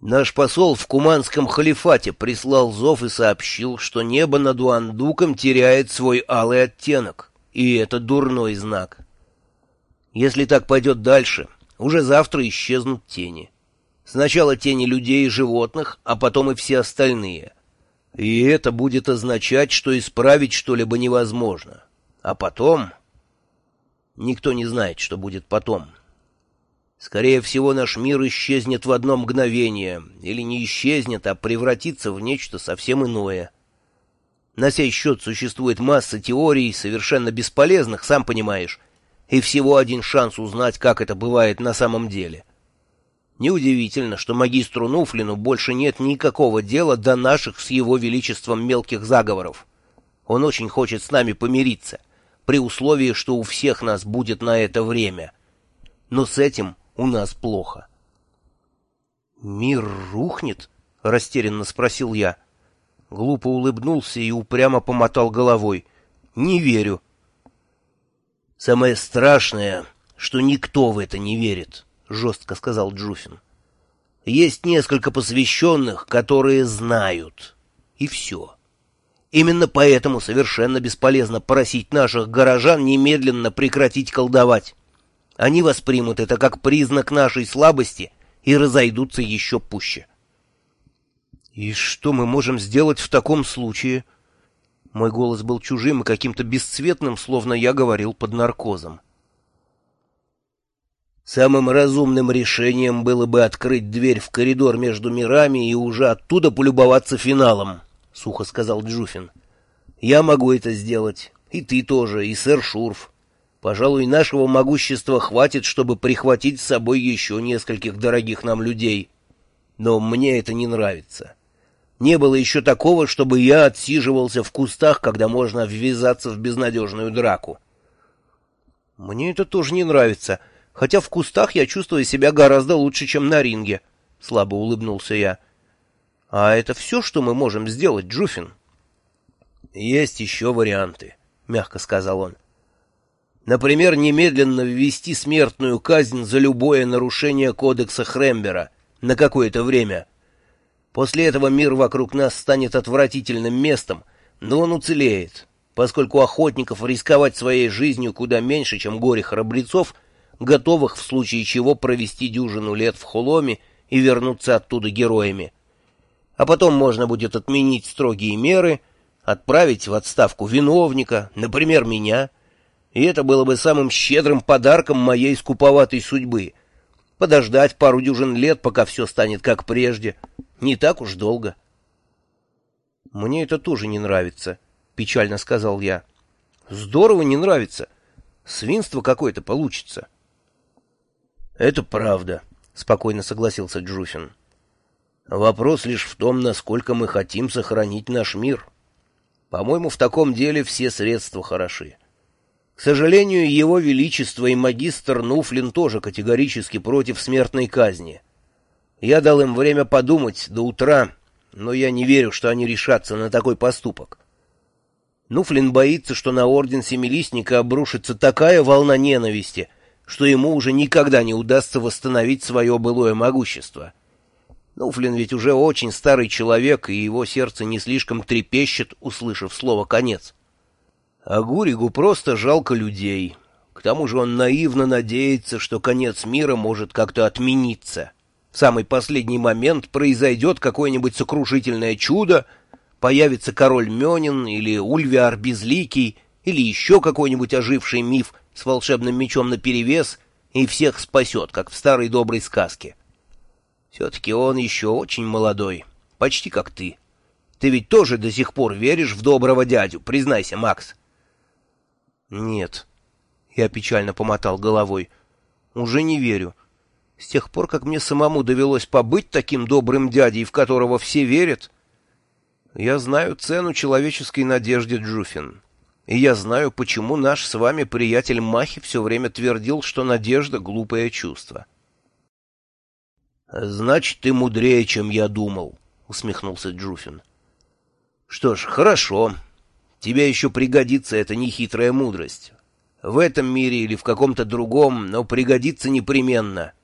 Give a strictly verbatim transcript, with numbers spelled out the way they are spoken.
Наш посол в Куманском халифате прислал зов и сообщил, что небо над Уандуком теряет свой алый оттенок, и это дурной знак. Если так пойдет дальше, уже завтра исчезнут тени. Сначала тени людей и животных, а потом и все остальные. И это будет означать, что исправить что-либо невозможно. А потом... Никто не знает, что будет потом. Скорее всего, наш мир исчезнет в одно мгновение, или не исчезнет, а превратится в нечто совсем иное. На сей счет существует масса теорий, совершенно бесполезных, сам понимаешь, и всего один шанс узнать, как это бывает на самом деле. Неудивительно, что магистру Нуфлину больше нет никакого дела до наших с его величеством мелких заговоров. Он очень хочет с нами помириться, при условии, что у всех нас будет на это время. Но с этим у нас плохо. «Мир рухнет?» — растерянно спросил я. Глупо улыбнулся и упрямо помотал головой. «Не верю». «Самое страшное, что никто в это не верит», — жестко сказал Джуфин. «Есть несколько посвященных, которые знают. И все. Именно поэтому совершенно бесполезно просить наших горожан немедленно прекратить колдовать. Они воспримут это как признак нашей слабости и разойдутся еще пуще». «И что мы можем сделать в таком случае?» Мой голос был чужим и каким-то бесцветным, словно я говорил под наркозом. «Самым разумным решением было бы открыть дверь в коридор между мирами и уже оттуда полюбоваться финалом», — сухо сказал Джуфин. «Я могу это сделать, и ты тоже, и сэр Шурф. Пожалуй, нашего могущества хватит, чтобы прихватить с собой еще нескольких дорогих нам людей. Но мне это не нравится. Не было еще такого, чтобы я отсиживался в кустах, когда можно ввязаться в безнадежную драку». «Мне это тоже не нравится, хотя в кустах я чувствую себя гораздо лучше, чем на ринге», — слабо улыбнулся я. «А это все, что мы можем сделать, Джуфин?» «Есть еще варианты», — мягко сказал он. «Например, немедленно ввести смертную казнь за любое нарушение кодекса Хрембера на какое-то время. После этого мир вокруг нас станет отвратительным местом, но он уцелеет, поскольку охотников рисковать своей жизнью куда меньше, чем горе-храбрецов, готовых в случае чего провести дюжину лет в Холоме и вернуться оттуда героями. А потом можно будет отменить строгие меры, отправить в отставку виновника, например, меня, и это было бы самым щедрым подарком моей скуповатой судьбы. Подождать пару дюжин лет, пока все станет как прежде. Не так уж долго». «Мне это тоже не нравится», — печально сказал я. «Здорово не нравится. Свинство какое-то получится». «Это правда», — спокойно согласился Джуфин. «Вопрос лишь в том, насколько мы хотим сохранить наш мир. По-моему, в таком деле все средства хороши. К сожалению, его величество и магистр Нуфлин тоже категорически против смертной казни. Я дал им время подумать до утра, но я не верю, что они решатся на такой поступок. Нуфлин боится, что на орден Семилистника обрушится такая волна ненависти, что ему уже никогда не удастся восстановить свое былое могущество. Нуфлин ведь уже очень старый человек, и его сердце не слишком трепещет, услышав слово «конец». А Гуригу просто жалко людей. К тому же он наивно надеется, что конец мира может как-то отмениться. В самый последний момент произойдет какое-нибудь сокрушительное чудо, появится король Мёнин или Ульвиар Безликий, или еще какой-нибудь оживший миф с волшебным мечом наперевес, и всех спасет, как в старой доброй сказке. Все-таки он еще очень молодой, почти как ты. Ты ведь тоже до сих пор веришь в доброго дядю, признайся, Макс. «Нет», — я печально помотал головой, — «уже не верю. С тех пор, как мне самому довелось побыть таким добрым дядей, в которого все верят, я знаю цену человеческой надежде, Джуфин. И я знаю, почему наш с вами приятель Махи все время твердил, что надежда — глупое чувство». «Значит, ты мудрее, чем я думал», — усмехнулся Джуфин. «Что ж, хорошо. Тебе еще пригодится эта нехитрая мудрость. В этом мире или в каком-то другом, но пригодится непременно.